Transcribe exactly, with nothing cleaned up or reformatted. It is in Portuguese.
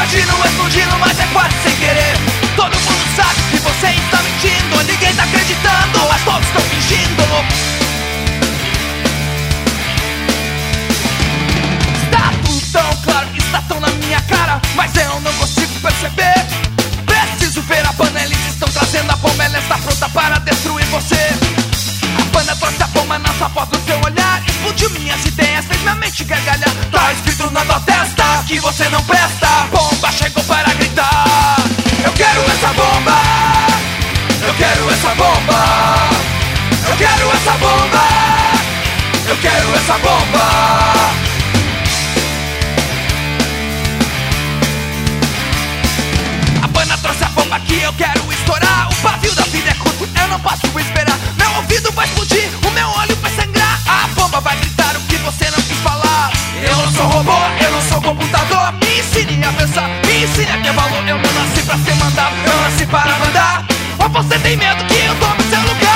Imagino explodindo, mas é quase sem querer. Todo mundo sabe que você está mentindo. Ninguém tá acreditando, mas todos estão fingindo. Está tudo tão claro, está tão na minha cara, mas eu não consigo perceber. Preciso ver a banda, eles estão trazendo a bomba. Ela está pronta para destruir você. A banda trouxe a bomba na sua voz, no seu olhar. Explodiu minhas ideias, fez minha mente gargalhar. Tá escrito na tua testa que você não presta. A bomba chegou para gritar: eu quero essa bomba, eu quero essa bomba, eu quero essa bomba, eu quero essa bomba. A banda trouxe a bomba que eu quero estourar. O pavio da vida é curto, eu não posso esperar. Meu ouvido vai explodir, o meu olho vai sangrar. A bomba vai gritar o que você não quis falar. Eu não sou robô, eu não sou computador. Me ensine a pensar, me ensine a ter valor. Eu não nasci pra ser mandado, eu nasci para mandar. Ou você tem medo que eu tome seu lugar?